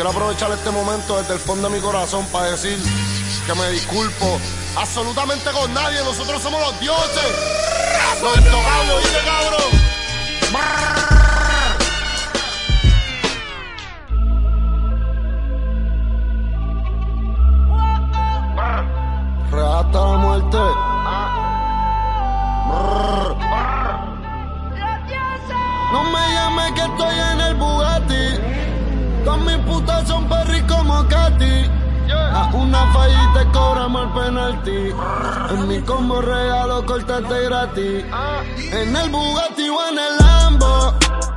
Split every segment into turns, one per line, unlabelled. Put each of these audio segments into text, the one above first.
quiero aprovechar este momento desde el fondo de mi corazón para decir que me disculpo absolutamente con nadie. Nosotros somos los dioses, los intocables, ¿oíste, cabrón? Real hasta la muerte. No me llames que estoy en el Bugatti. Todas mis putas son perris como Katy. A una fallita te cobramos el penalti. En mi combo regalo cortarte gratis. En el Bugatti o en el Lambo.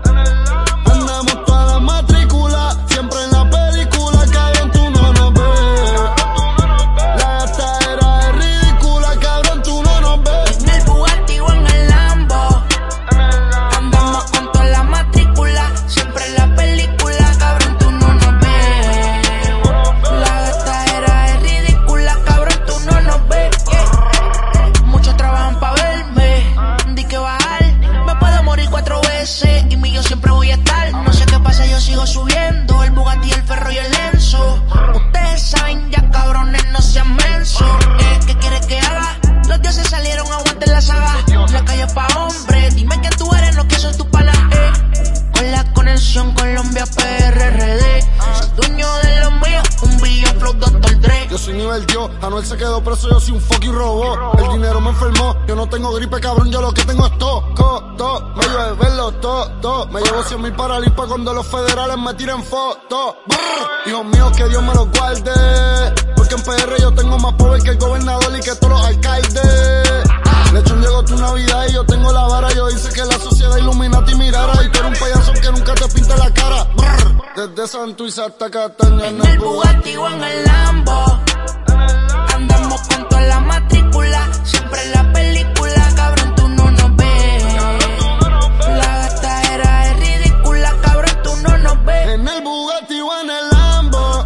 Andamos toda la matrícula. Siempre en la película, cabrón, tú no nos ves. La gastadera es ridícula, cabrón, tú no nos ves.
En el Bugatti o en el Lambo. Andamos con toda la matrícula. Siempre en la película, cabrón, tú no nos ves. La gastadera es ridícula, cabrón, tú no nos ves. Muchos trabajan pa' verme. Di que bajar, me puedo morir 4 veces. Y mi yo siempre voy a estar. No sé qué pasa, yo sigo subiendo. El Bugatti, el Ferro y el Lenzo. Ustedes saben ya, cabrones, no sean mensos. ¿Qué quieres que haga? Los dioses salieron, aguanten la saga. La calle pa' hombres, dime quién tú eres, no que son tus panas. Con la conexión Colombia PRRD. Soy dueño de lo mío, un billón flow Dr. Dre.
Yo soy nivel Dios, Anuel se quedó preso, yo soy un fucking robot. El dinero me enfermó, yo no tengo gripe, cabrón, yo lo que tengo es todo. Me llueve verlo, todo. Me llevo 100.000 para limpa cuando los federales me tiren fotos. Hijos míos, que Dios me los guarde. Porque en PR yo tengo más poder que el gobernador y que todos los alcaldes. Lechón, llegó tu Navidad y yo tengo la vara. Yo hice que la sociedad Illuminati mirara. Y tú eres un payaso que nunca te pinta la cara. Desde Santurce hasta Cataña.
En el Bugatti o en el Lambo. Andamos con toda la matrícula. Siempre en la película, cabrón, tú no nos ves. La gastadera es ridícula, cabrón, tú no nos ves.
En el Bugatti o en el Lambo.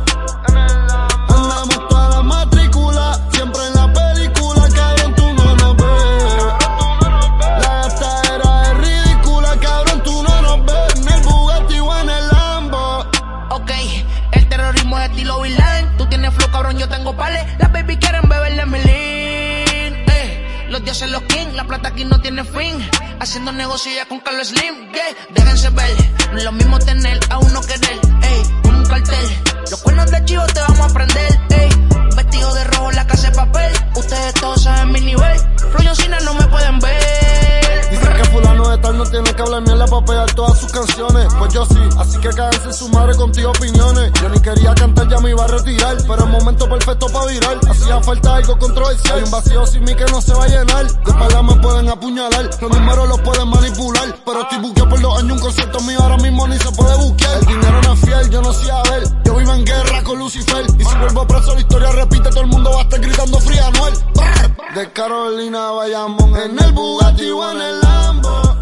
Andamos toda la matrícula. Siempre en la película, cabrón, tú no nos ves. La gastadera es ridícula, cabrón, tú no nos ves. En el Bugatti o en el Lambo.
Ok, el terrorismo es estilo Bin Laden. Tú tienes flow, cabrón, yo tengo pales. Las baby quieren beber de mi lean. Los dioses, los king, la plata aquí no tiene fin. Haciendo negocio ya con Carlos Slim. Déjense ver, no es lo mismo tener a uno querer. Como un cartel, los cuernos de chivo te vamos a prender. Vestido de rojo, la casa de papel. Ustedes todos saben mi nivel. Rollo Cine no me pueden ver.
Dicen que fulano de tal no tiene que hablar mierda para pegar todas sus canciones. Pues yo sí, así que cáganse su madre contigo opiniones. Yo ni quería cantar, ya me iba a retirar, pero el momento perfecto para virar. Hacía falta algo controversial. Hay un vacío sin mí que no se va a llenar. De espalda me pueden apuñalar, los números los pueden manipular. Pero estoy buqueado por 2 años, un concierto mío ahora mismo ni se puede buquear. El dinero no es fiel, yo no sé a ver. Yo vivo en guerra con Lucifer. Y si vuelvo preso la historia repite, todo el mundo va a estar gritando Free Anuel. De Carolina a Bayamón, en el Bugatti o en el Lambo.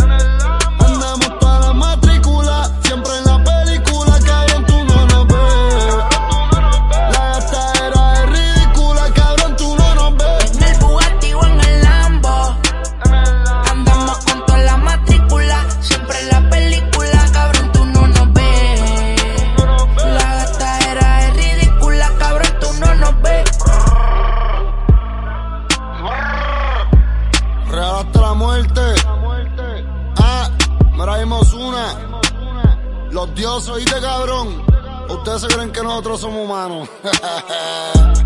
Andamos toda la matrícula, siempre en la película, cabrón, tú no nos ves. La gastadera es ridícula, cabrón, tú no nos ves.
En el Bugatti o en el Lambo. Andamos con toda la matrícula. Siempre en la película, cabrón, tú no nos ves. La gastadera es ridícula, cabrón, tú no nos ves.
Real hasta la muerte. Mira, vimos una. Los dioses, ¿oíste, cabrón? Ustedes se creen que nosotros somos humanos.